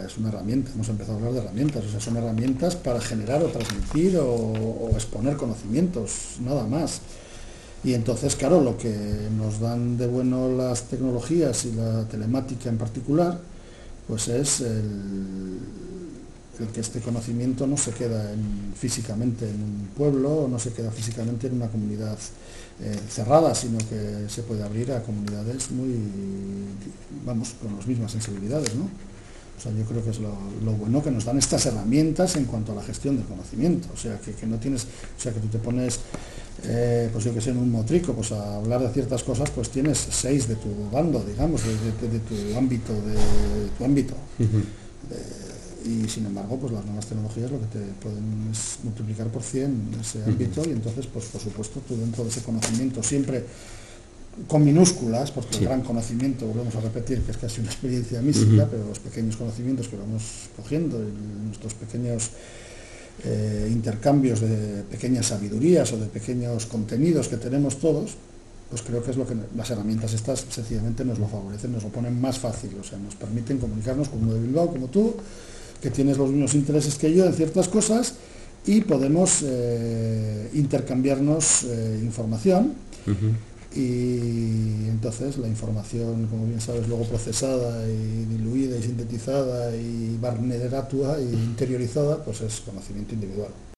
es una herramienta, hemos empezado a hablar de herramientas, o sea, son herramientas para generar o transmitir o exponer conocimientos, nada más. Y entonces, claro, lo que nos dan de bueno las tecnologías y la telemática en particular, pues es el que este conocimiento no se queda físicamente en un pueblo, o no se queda físicamente en una comunidad cerrada, sino que se puede abrir a comunidades vamos, con las mismas sensibilidades, ¿no? O sea, yo creo que es lo bueno que nos dan estas herramientas en cuanto a la gestión del conocimiento. O sea, que no tienes, o sea, que tú te pones, pues yo que sé, en un motrico, pues a hablar de ciertas cosas, pues tienes 6 de tu bando, digamos, de tu ámbito, y sin embargo, pues las nuevas tecnologías lo que te pueden es multiplicar por 100 ese ámbito, y entonces, pues por supuesto, tú dentro de ese conocimiento, siempre con minúsculas, porque sí, el gran conocimiento, volvemos a repetir, que es casi una experiencia mística, pero los pequeños conocimientos que vamos cogiendo, nuestros pequeños intercambios de pequeñas sabidurías o de pequeños contenidos que tenemos todos, pues creo que es lo que las herramientas estas sencillamente nos lo favorecen, nos lo ponen más fácil, o sea, nos permiten comunicarnos con uno de Bilbao como tú, que tienes los mismos intereses que yo en ciertas cosas, y podemos intercambiarnos información. Y entonces la información, como bien sabes, luego procesada y diluida y sintetizada y barneratua y interiorizada, pues es conocimiento individual.